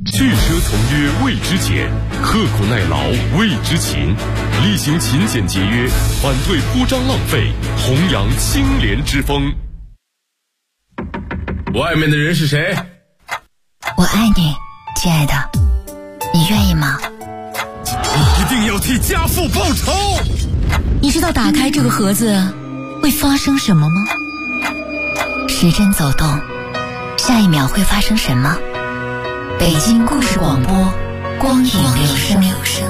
拒车从约谓之俭，刻苦耐劳谓之勤。力行勤俭节约，反对铺张浪费，弘扬清廉之风。 外面的人是谁？ 我爱你，亲爱的，你愿意吗？ 你一定要替家父报仇！ 你知道打开这个盒子会发生什么吗？时针走动，下一秒会发生什么？北京故事广播，光影留声。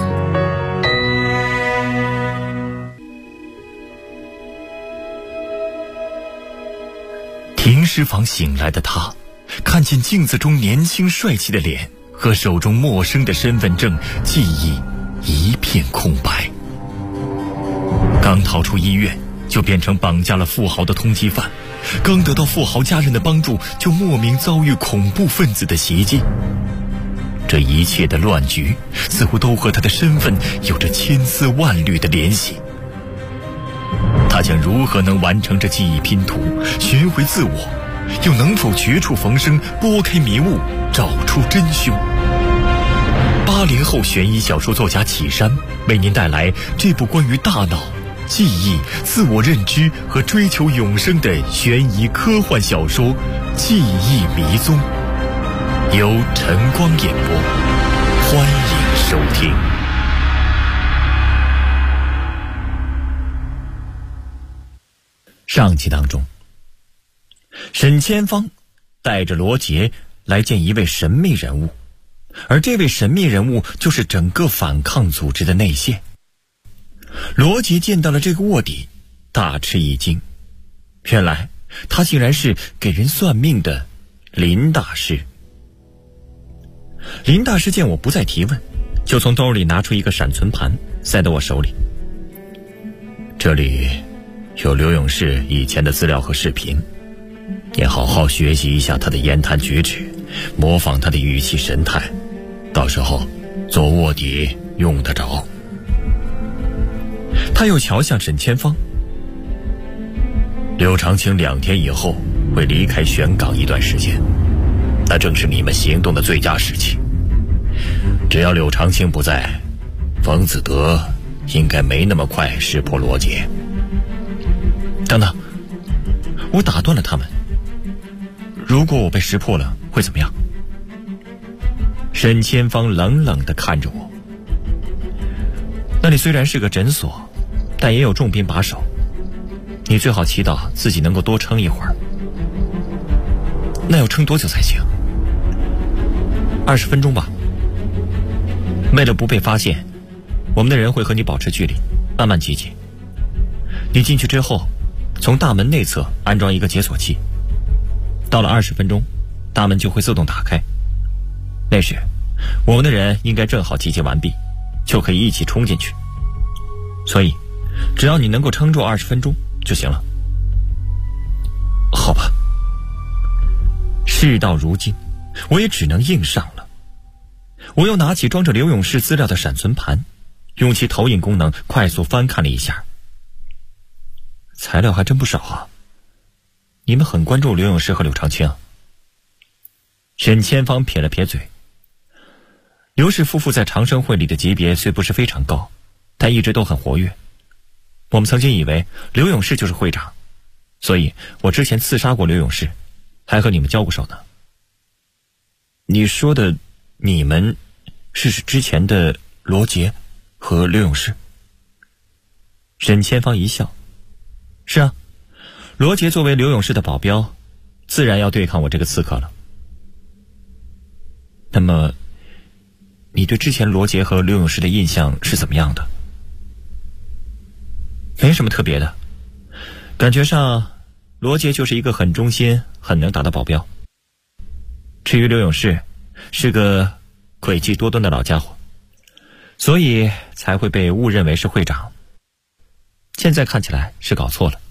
停尸房醒来的他，看见镜子中年轻帅气的脸和手中陌生的身份证，记忆一片空白。刚逃出医院，就变成绑架了富豪的通缉犯；刚得到富豪家人的帮助，就莫名遭遇恐怖分子的袭击。这一切的乱局，似乎都和他的身份有着千丝万缕的联系。他将如何能完成这记忆拼图，寻回自我，又能否绝处逢生，拨开迷雾，找出真凶？80后悬疑小说作家启山为您带来这部关于大脑、记忆、自我认知和追求永生的悬疑科幻小说《记忆迷踪》，由晨光演播，欢迎收听。上集当中，沈千芳带着罗杰来见一位神秘人物，而这位神秘人物就是整个反抗组织的内线。罗杰见到了这个卧底，大吃一惊，原来他竟然是给人算命的林大师。林大师见我不再提问，就从兜里拿出一个闪存盘，塞到我手里。这里有刘永士以前的资料和视频，你好好学习一下他的言谈举止，模仿他的语气神态，到时候做卧底用得着。他又瞧向沈千芳，刘长青2天以后会离开玄港一段时间，那正是你们行动的最佳时期。只要柳长青不在，冯子德应该没那么快识破罗杰。等等，我打断了他们。如果我被识破了，会怎么样？沈千芳冷冷地看着我。那里虽然是个诊所，但也有重兵把守，你最好祈祷自己能够多撑一会儿。那要撑多久才行？20分钟吧。为了不被发现，我们的人会和你保持距离，慢慢集结。你进去之后，从大门内侧安装一个解锁器，到了20分钟，大门就会自动打开。那时我们的人应该正好集结完毕，就可以一起冲进去。所以只要你能够撑住20分钟就行了。好吧。事到如今，我也只能硬上了。我又拿起装着刘永士资料的闪存盘，用其投影功能快速翻看了一下。材料还真不少啊。你们很关注刘永士和柳长青。沈千芳撇了撇嘴。刘氏夫妇在长生会里的级别虽不是非常高，但一直都很活跃。我们曾经以为刘永士就是会长，所以我之前刺杀过刘永士，还和你们交过手呢。你说的你们是指之前的罗杰和刘永士？沈千芳一笑。是啊，罗杰作为刘永士的保镖，自然要对抗我这个刺客了。那么你对之前罗杰和刘永士的印象是怎么样的？没什么特别的，感觉上罗杰就是一个很忠心很能打的保镖。至于刘永士，是个诡计多端的老家伙，所以才会被误认为是会长。现在看起来是搞错了。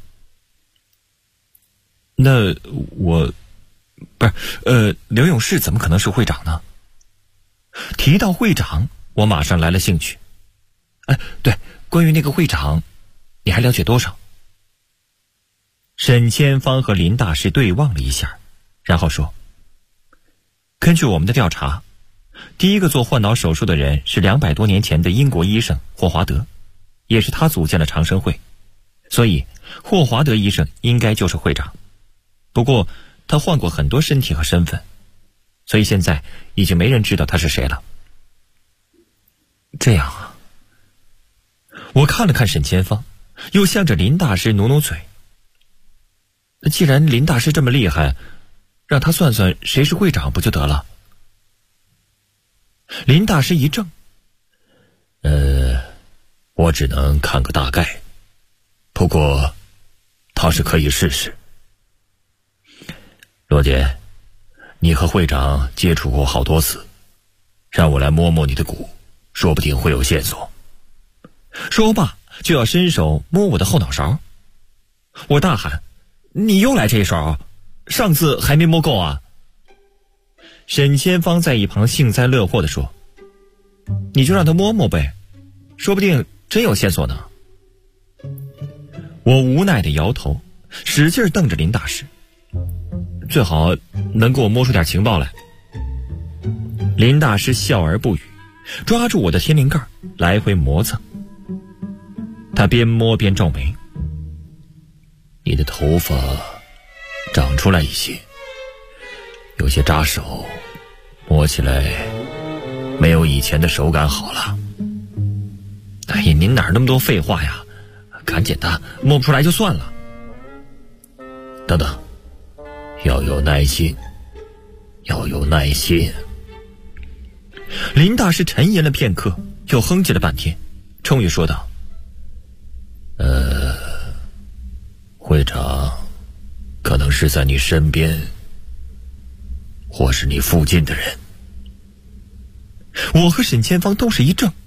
那我不是刘永士怎么可能是会长呢？提到会长，我马上来了兴趣。对，关于那个会长，你还了解多少？沈千芳和林大师对望了一下，然后说：根据我们的调查， 第一个做换脑手术的人是200多年前的英国医生霍华德，也是他组建了长生会，所以霍华德医生应该就是会长。不过他换过很多身体和身份，所以现在已经没人知道他是谁了。这样啊，我看了看沈千芳，又向着林大师努努嘴。既然林大师这么厉害，让他算算谁是会长不就得了？林大师一怔， 我只能看个大概，不过倒是可以试试。罗杰，你和会长接触过好多次，让我来摸摸你的骨，说不定会有线索。 说罢就要伸手摸我的后脑勺。我大喊：你又来这一手，上次还没摸够啊！沈千芳在一旁幸灾乐祸地说：你就让他摸摸呗，说不定真有线索呢。我无奈地摇头，使劲瞪着林大师，最好能给我摸出点情报来。林大师笑而不语，抓住我的天灵盖来回磨蹭。他边摸边皱眉： 你的头发长出来一些，有些扎手，摸起来没有以前的手感好了。 哎呀，您哪那么多废话呀，赶紧的，摸不出来就算了。 等等，要有耐心，要有耐心。 林大师沉吟了片刻，又哼唧了半天，终于说道： 会长可能是在你身边或是你附近的人。 我和沈千芳都是一怔。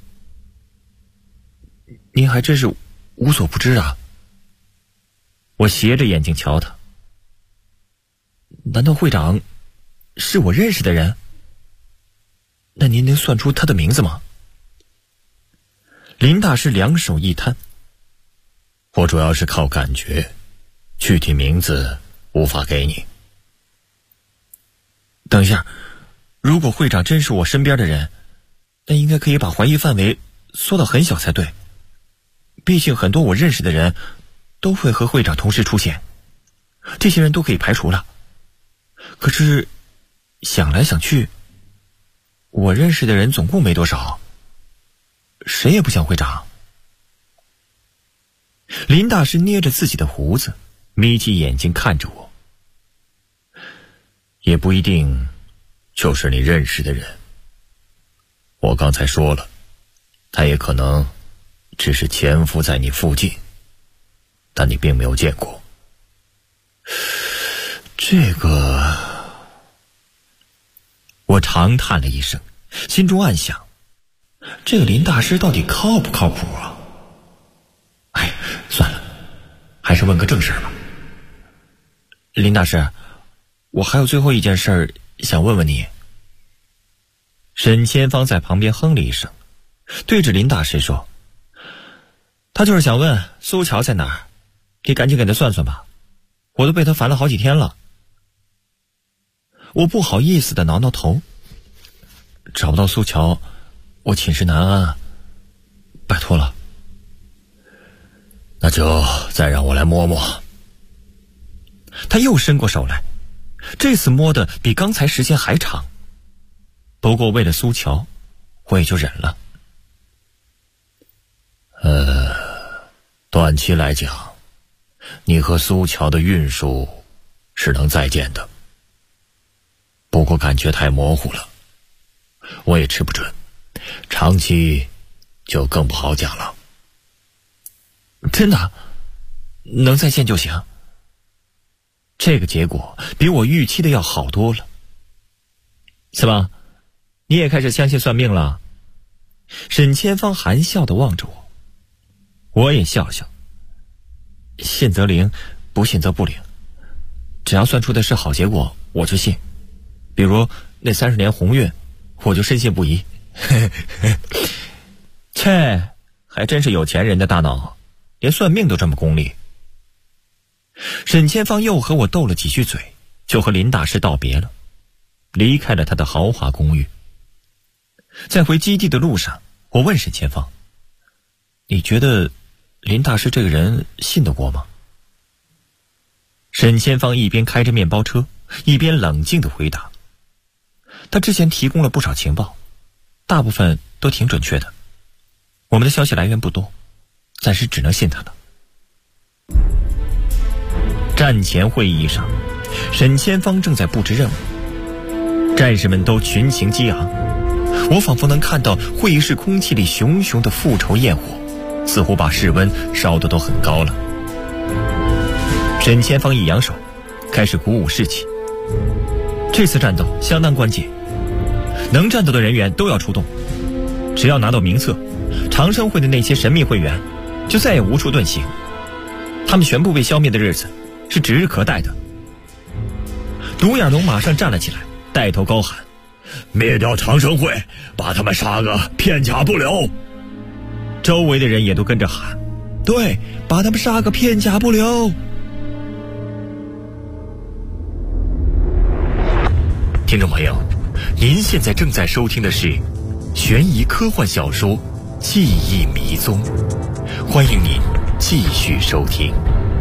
您还真是无所不知啊。我斜着眼睛瞧他，难道会长是我认识的人？那您能算出他的名字吗？林大师两手一摊： 我主要是靠感觉，具体名字无法给你。 等一下，如果会长真是我身边的人，那应该可以把怀疑范围缩到很小才对。毕竟很多我认识的人都会和会长同时出现，这些人都可以排除了。可是想来想去，我认识的人总共没多少，谁也不像会长。林大师捏着自己的胡子，眯起眼睛看着我。 也不一定就是你认识的人。我刚才说了，他也可能只是潜伏在你附近，但你并没有见过。 这个，我长叹了一声，心中暗想，这个林大师到底靠不靠谱啊？哎，算了，还是问个正事吧。林大师，我还有最后一件事想问问你。沈千芳在旁边哼了一声，对着林大师说：他就是想问苏乔在哪儿，你赶紧给他算算吧，我都被他烦了好几天了。我不好意思地挠挠头，找不到苏乔，我寝食难安啊，拜托了。 那就再让我来摸摸。 他又伸过手来，这次摸的比刚才时间还长。不过为了苏乔，我也就忍了。 短期来讲，你和苏乔的运数是能再见的，不过感觉太模糊了，我也吃不准，长期就更不好讲了。 真的能再见就行。这个结果比我预期的要好多了。怎么，你也开始相信算命了？沈千芳含笑地望着我，我也笑笑。信则灵，不信则不灵，只要算出的是好结果，我就信。比如那30年鸿运，我就深信不疑。切，还真是有钱人的大脑，连算命都这么功利。沈千芳又和我斗了几句嘴，就和林大师道别了，离开了他的豪华公寓。 在回基地的路上，我问沈前方：“你觉得林大师这个人信得过吗？”沈前方一边开着面包车，一边冷静地回答：“他之前提供了不少情报，大部分都挺准确的。我们的消息来源不多，暂时只能信他了。”战前会议上，沈前方正在布置任务，战士们都群情激昂，我仿佛能看到会议室空气里熊熊的复仇焰火，似乎把室温烧得都很高了。沈前方一扬手，开始鼓舞士气。这次战斗相当关键，能战斗的人员都要出动。只要拿到名册，长生会的那些神秘会员就再也无处遁形，他们全部被消灭的日子是指日可待的。独眼龙马上站了起来，带头高喊：“ 灭掉长生会，把他们杀个片甲不留！” 周围的人也都跟着喊：“对，把他们杀个片甲不留！”听众朋友，您现在正在收听的是悬疑科幻小说《记忆迷踪》，欢迎您继续收听。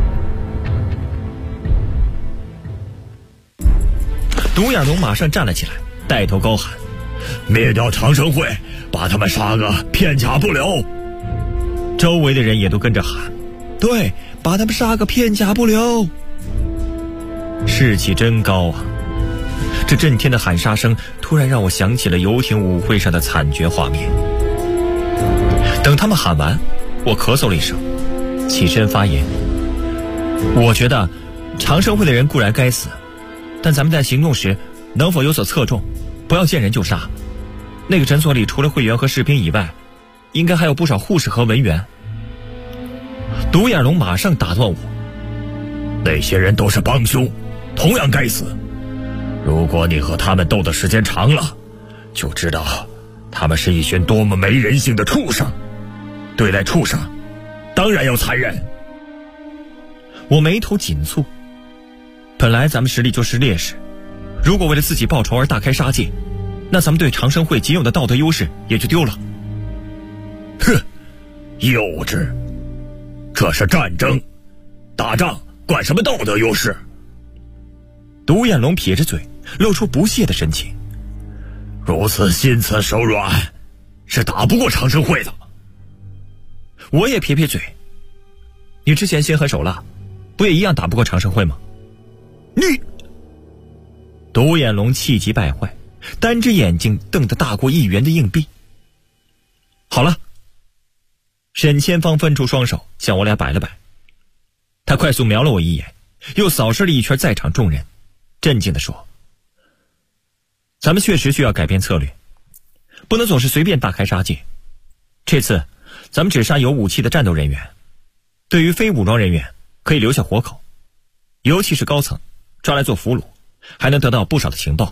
独眼龙马上站了起来，带头高喊：“ 灭掉长生会，把他们杀个片甲不留！” 周围的人也都跟着喊：“对，把他们杀个片甲不留！”士气真高啊！这震天的喊杀声突然让我想起了游艇舞会上的惨绝画面。等他们喊完，我咳嗽了一声，起身发言：“我觉得长生会的人固然该死，但咱们在行动时能否有所侧重，不要见人就杀。那个诊所里除了会员和士兵以外，应该还有不少护士和文员。”独眼龙马上打断我：“ 那些人都是帮凶，同样该死。如果你和他们斗的时间长了，就知道他们是一群多么没人性的畜生。对待畜生，当然要残忍。” 我眉头紧蹙。本来咱们实力就是劣势，如果为了自己报仇而大开杀戒，那咱们对长生会仅有的道德优势也就丢了。 哼，幼稚！这是战争，打仗管什么道德优势？ 独眼龙撇着嘴，露出不屑的神情。 如此心慈手软，是打不过长生会的。 我也撇撇嘴，你之前心狠手辣，不也一样打不过长生会吗？ 你！ 独眼龙气急败坏，单只眼睛瞪得大过1元的硬币。好了，沈千芳分出双手向我俩摆了摆，他快速瞄了我一眼，又扫视了一圈在场众人，镇静地说：“咱们确实需要改变策略，不能总是随便大开杀戒。这次咱们只杀有武器的战斗人员，对于非武装人员可以留下活口，尤其是高层抓来做俘虏，还能得到不少的情报。”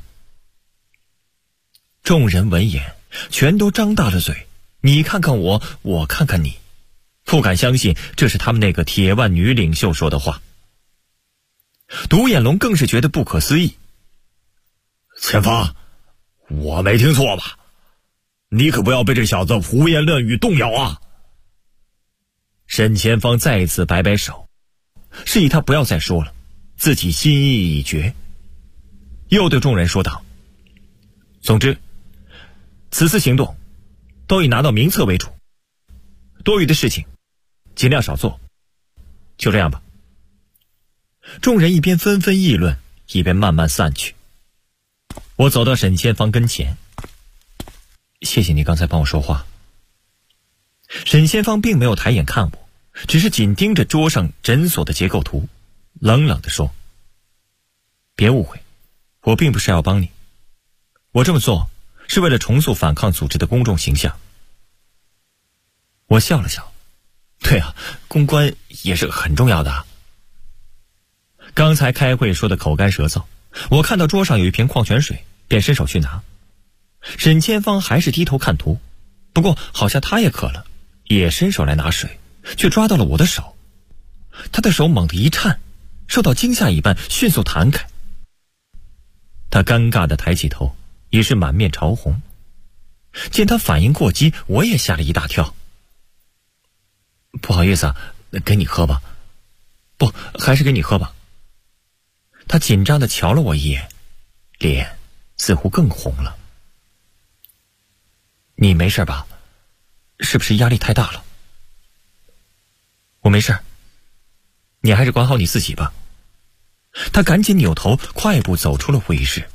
众人闻言全都张大了嘴，你看看我，我看看你，不敢相信这是他们那个铁腕女领袖说的话。独眼龙更是觉得不可思议：“ 前方，我没听错吧？你可不要被这小子胡言乱语动摇啊！” 沈前方再一次摆摆手，示意他不要再说了，自己心意已决。又对众人说道：“总之，此次行动都以拿到名册为主，多余的事情尽量少做，就这样吧。”众人一边纷纷议论，一边慢慢散去。我走到沈千芳跟前：“谢谢你刚才帮我说话。”沈千芳并没有抬眼看我，只是紧盯着桌上诊所的结构图，冷冷地说：“别误会，我并不是要帮你，我这么做是为了重塑反抗组织的公众形象。”我笑了笑：“对啊，公关也是很重要的啊。”刚才开会说的口干舌燥，我看到桌上有一瓶矿泉水，便伸手去拿。沈千芳还是低头看图，不过好像他也渴了，也伸手来拿水，却抓到了我的手。他的手猛地一颤，受到惊吓一般迅速弹开。他尴尬地抬起头，已是满面潮红。 见他反应过激，我也吓了一大跳。不好意思啊，给你喝吧。不，还是给你喝吧。他紧张地瞧了我一眼，脸似乎更红了。你没事吧？是不是压力太大了？我没事，你还是管好你自己吧。他赶紧扭头快步走出了会议室。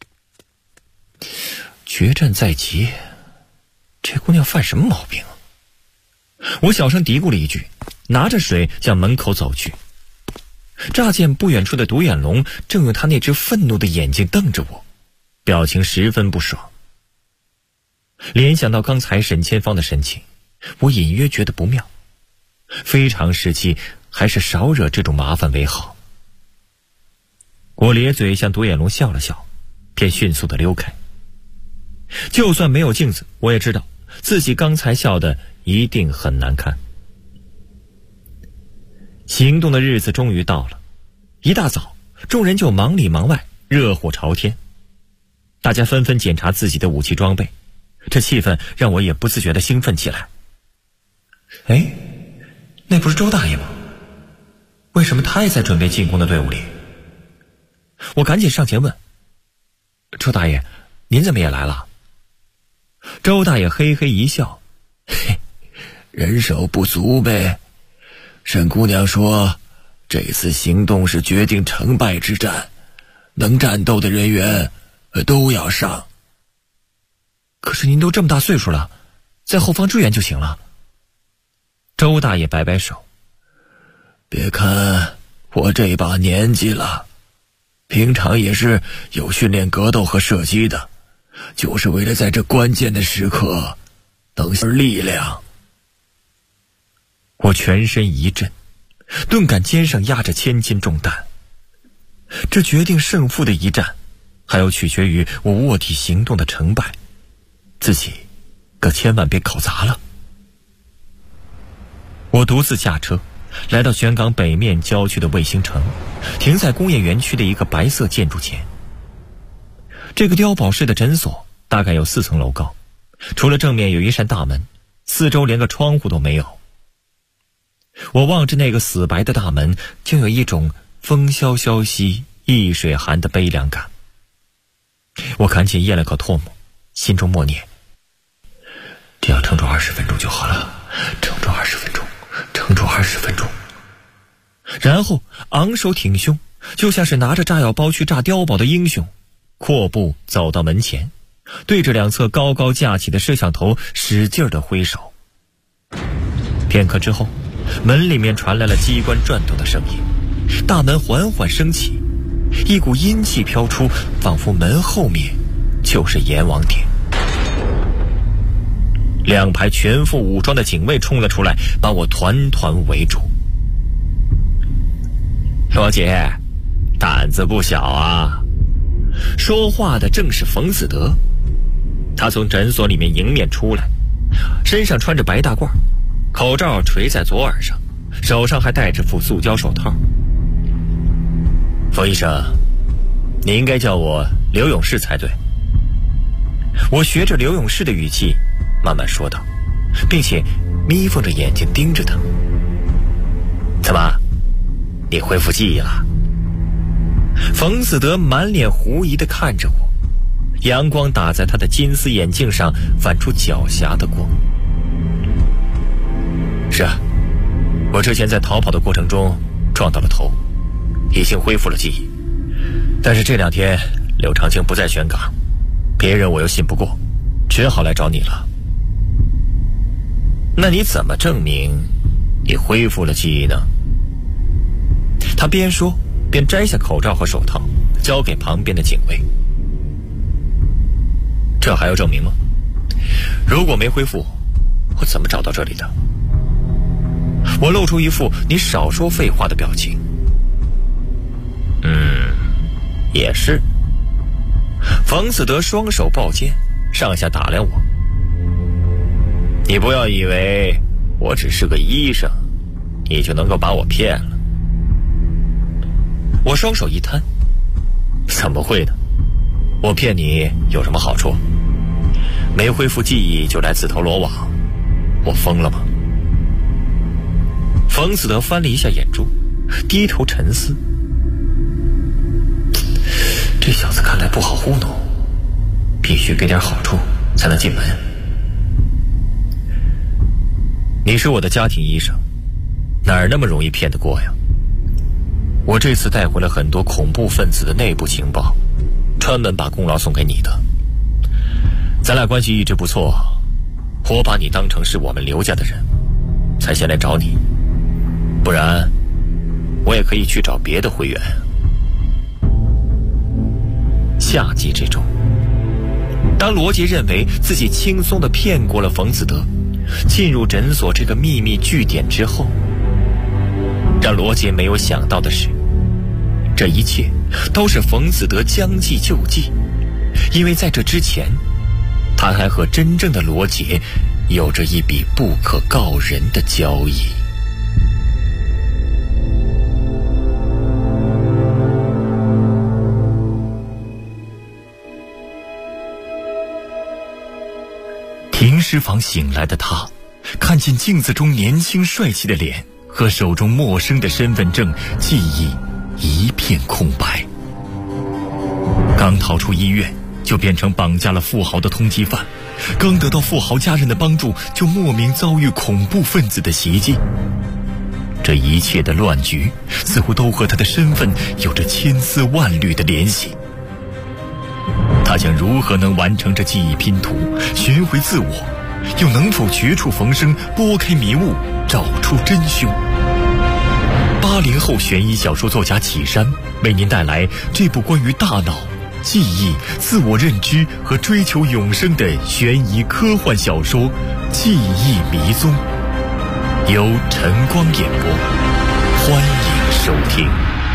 决战在即，这姑娘犯什么毛病啊？我小声嘀咕了一句，拿着水向门口走去。乍见不远处的独眼龙正用他那只愤怒的眼睛瞪着我，表情十分不爽。联想到刚才沈千芳的神情，我隐约觉得不妙，非常时期还是少惹这种麻烦为好。我咧嘴向独眼龙笑了笑，便迅速地溜开。就算没有镜子，我也知道自己刚才笑的一定很难看。行动的日子终于到了，一大早众人就忙里忙外，热火朝天。大家纷纷检查自己的武器装备，这气氛让我也不自觉地兴奋起来。哎，那不是周大爷吗？为什么他也在准备进攻的队伍里？我赶紧上前问：周大爷，您怎么也来了？周大爷嘿嘿一笑：嘿，人手不足呗。沈姑娘说，这次行动是决定成败之战，能战斗的人员都要上。可是您都这么大岁数了，在后方支援就行了。周大爷摆摆手：别看我这把年纪了，平常也是有训练格斗和射击的，就是为了在这关键的时刻能有力量。我全身一震，顿感肩上压着千斤重担。这决定胜负的一战，还要取决于我卧底行动的成败，自己可千万别搞砸了。我独自驾车来到玄港北面郊区的卫星城，停在工业园区的一个白色建筑前。这个碉堡式的诊所大概有4层楼高，除了正面有一扇大门，四周连个窗户都没有。我望着那个死白的大门，就有一种风萧萧兮易水寒的悲凉感。我赶紧咽了口唾沫，心中默念：只要撑住20分钟就好了，撑住20分钟，撑住20分钟。然后昂首挺胸，就像是拿着炸药包去炸碉堡的英雄，阔步走到门前，对着两侧高高架起的摄像头使劲地挥手。片刻之后，门里面传来了机关转动的声音，大门缓缓升起，一股阴气飘出，仿佛门后面就是阎王殿。2排全副武装的警卫冲了出来，把我团团围住。罗姐，胆子不小啊！说话的正是冯子德，他从诊所里面迎面出来，身上穿着白大褂，口罩垂在左耳上，手上还戴着副塑胶手套。冯医生，你应该叫我刘勇士才对。我学着刘勇士的语气慢慢说道，并且眯缝着眼睛盯着他。怎么，你恢复记忆了？冯子德满脸狐疑地看着我，阳光打在他的金丝眼镜上，泛出狡黠的光。是啊，我之前在逃跑的过程中撞到了头，已经恢复了记忆。但是这2天柳长青不在玄港，别人我又信不过，只好来找你了。那你怎么证明你恢复了记忆呢？他边说边摘下口罩和手套，交给旁边的警卫。这还要证明吗？如果没恢复，我怎么找到这里的？我露出一副你少说废话的表情。也是。冯子德双手抱肩，上下打量我。你不要以为我只是个医生，你就能够把我骗了。我双手一摊，怎么会呢？我骗你有什么好处？ 没恢复记忆就来自投罗网，我疯了吗？冯子德翻了一下眼珠，低头沉思。这小子看来不好糊弄，必须给点好处才能进门。你是我的家庭医生，哪儿那么容易骗得过呀？我这次带回了很多恐怖分子的内部情报，专门把功劳送给你的。咱俩关系一直不错，我把你当成是我们刘家的人，才先来找你，不然我也可以去找别的会员。夏季之中，当罗杰认为自己轻松地骗过了冯子德，进入诊所这个秘密据点之后，让罗杰没有想到的是，这一切都是冯子德将计就计，因为在这之前，他还和真正的罗杰有着一笔不可告人的交易。 停尸房醒来的他，看见镜子中年轻帅气的脸和手中陌生的身份证，记忆一片空白。刚逃出医院，就变成绑架了富豪的通缉犯，刚得到富豪家人的帮助，就莫名遭遇恐怖分子的袭击。这一切的乱局似乎都和他的身份有着千丝万缕的联系。他将如何能完成这记忆拼图，寻回自我，又能否绝处逢生，拨开迷雾，找出真凶？80后悬疑小说作家启山为您带来这部关于大脑、记忆、自我认知和追求永生的悬疑科幻小说《记忆迷踪》，由晨光演播，欢迎收听。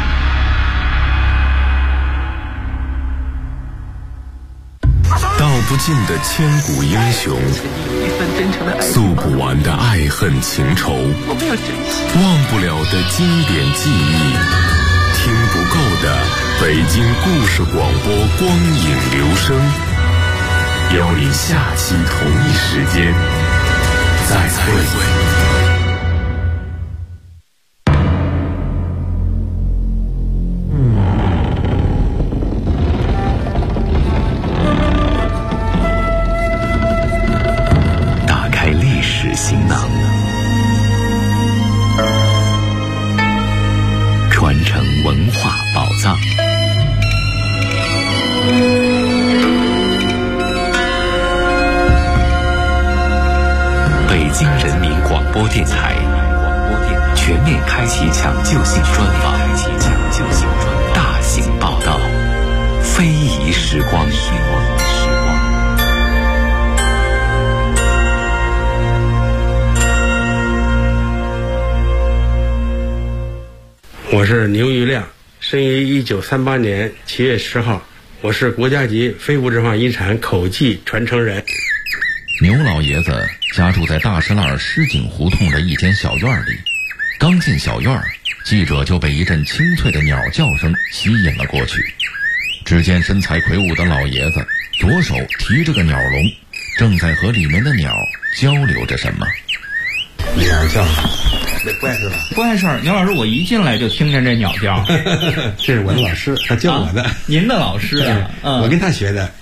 道不尽的千古英雄，诉不完的爱恨情仇，忘不了的经典记忆，听不够的北京故事广播光影留声，邀你下期同一时间再会。行囊，传承文化宝藏。北京人民广播电台全面开启抢救性专访，大型报道，非遗时光。 我是牛玉亮，生于1938年7月10号，我是国家级非物质文化遗产口技传承人。 牛老爷子家住在大石栏狮井胡同的一间小院里，刚进小院，记者就被一阵清脆的鸟叫声吸引了过去。只见身材魁梧的老爷子左手提着个鸟笼，正在和里面的鸟交流着什么。 鸟叫，这怪事吧？ 不碍事儿，牛老师，我一进来就听见这鸟叫。 这是我的老师，他教我的。 您的老师啊？ 我跟他学的。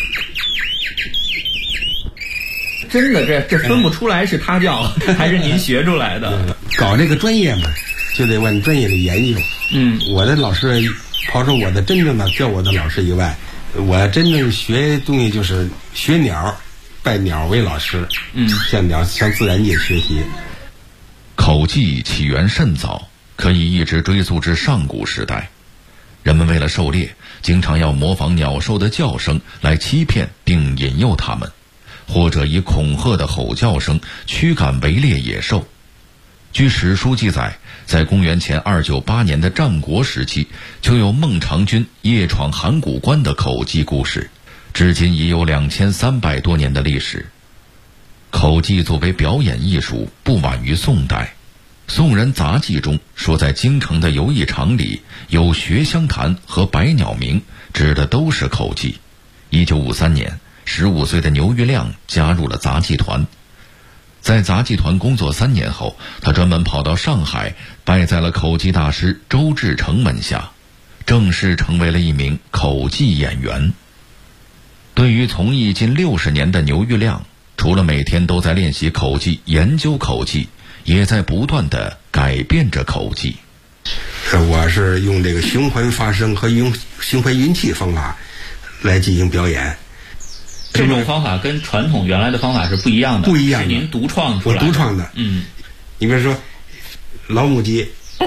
真的，这分不出来是他教还是您学出来的。 搞这个专业嘛，就得往专业里研究。我的老师，刨出我的真正的教我的老师以外，我真正学东西就是学鸟，拜鸟为老师。向自然界学习。 口技起源甚早，可以一直追溯至上古时代。人们为了狩猎，经常要模仿鸟兽的叫声来欺骗并引诱它们，或者以恐吓的吼叫声驱赶围猎野兽。据史书记载，在公元前298年的战国时期，就有孟尝君夜闯函谷关的口技故事，至今已有2300多年的历史。口技作为表演艺术，不晚于宋代。宋人杂记中说，在京城的游艺场里有学香坛和百鸟鸣，指的都是口技。1953年， 15岁的牛玉亮加入了杂技团。在杂技团工作3年后，他专门跑到上海，拜在了口技大师周志成门下，正式成为了一名口技演员。对于从艺近60年的牛玉亮，除了每天都在练习口技、研究口技，也在不断地改变着口技。 我是用这个循环发声和用循环运气方法来进行表演。 这种方法跟传统原来的方法是不一样的， 不一样的， 是您独创出来的。 我独创的。你比如说老母鸡，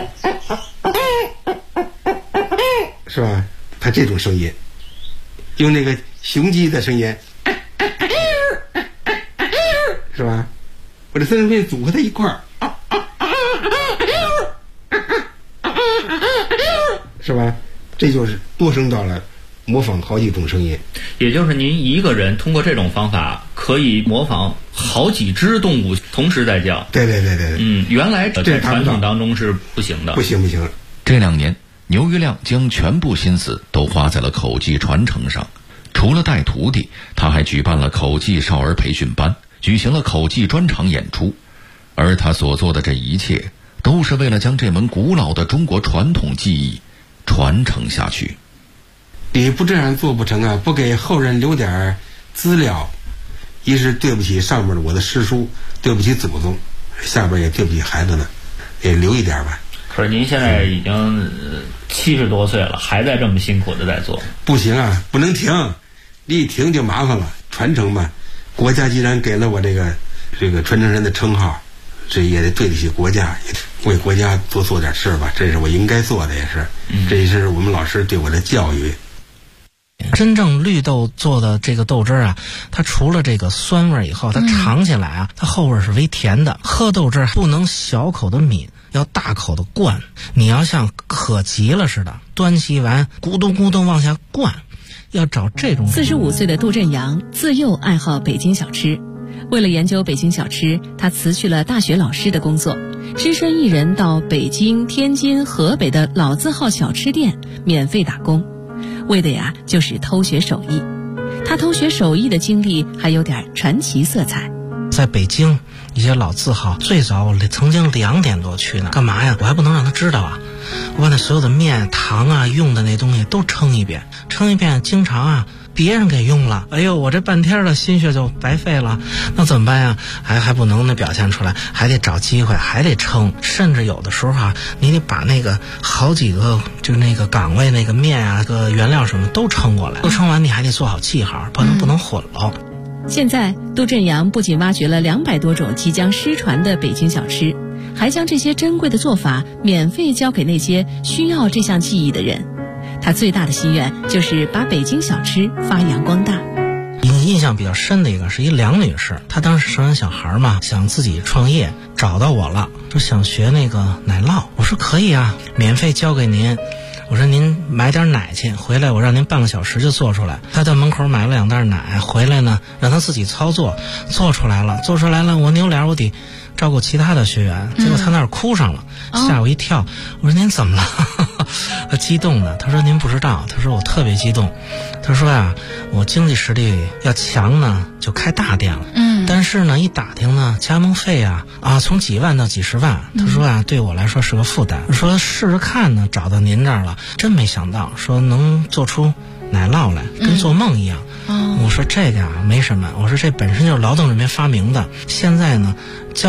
是吧？它这种声音，用那个雄鸡的声音，是吧？我这三声片组合在一块儿，是吧？这就是多声道了，模仿好几种声音。 也就是您一个人通过这种方法可以模仿好几只动物同时在叫。 对。 原来在传统当中是不行的。 不行。 这2年，牛玉亮将全部心思都花在了口技传承上。除了带徒弟，他还举办了口技少儿培训班，举行了口技专场演出。而他所做的这一切，都是为了将这门古老的中国传统技艺传承下去。 你不这样做不成啊！不给后人留点资料，一是对不起上面的我的师叔，对不起祖宗，下边也对不起孩子们，也留一点吧。 可是您现在已经70多岁了，还在这么辛苦的在做。 不行啊，不能停，你一停就麻烦了。传承嘛，国家既然给了我这个传承人的称号，这也得对得起国家，也为国家多做点事吧，这是我应该做的，也是，这也是我们老师对我的教育。 真正绿豆做的这个豆汁啊，它除了这个酸味以后，它尝起来啊，它后味是微甜的。喝豆汁不能小口的抿，要大口的灌。你要像渴急了似的，端起完咕咚咕咚往下灌，要找这种。 45岁的杜振阳自幼爱好北京小吃，为了研究北京小吃，他辞去了大学老师的工作，只身一人到北京、天津、河北的老字号小吃店免费打工。为的呀，就是偷学手艺。他偷学手艺的经历还有点传奇色彩。 在北京一些老字号，最早我曾经2点多去呢，干嘛呀？我还不能让他知道啊！我把那所有的面、糖啊、用的那东西都称一遍，经常啊别人给用了，哎呦，我这半天的心血就白费了，那怎么办呀？还不能表现出来，还得找机会，还得称，甚至有的时候啊，你得把那个好几个就那个岗位那个面啊、个原料什么都称过来，都称完你还得做好记号，不能混了。 现在杜振阳不仅挖掘了200多种即将失传的北京小吃，还将这些珍贵的做法免费教给那些需要这项技艺的人。他最大的心愿就是把北京小吃发扬光大。 印象比较深的一个是一梁女士，她当时生完小孩嘛，想自己创业，找到我了，说想学那个奶酪。我说可以啊，免费教给您。我说您买点奶去，回来我让您半个小时就做出来。他在门口买了2袋奶，回来呢让他自己操作，做出来了，我扭脸我得照顾其他的学员，结果他那儿哭上了，吓我一跳。我说您怎么了？他激动的，他说您不知道，他说我特别激动，他说呀，我经济实力要强呢，就开大店了。但是呢，一打听呢，加盟费啊从几万到几十万，他说啊，对我来说是个负担。说试试看呢，找到您这儿了，真没想到，说能做出奶酪来，跟做梦一样。我说这个啊没什么，我说这本身就是劳动人民发明的，现在呢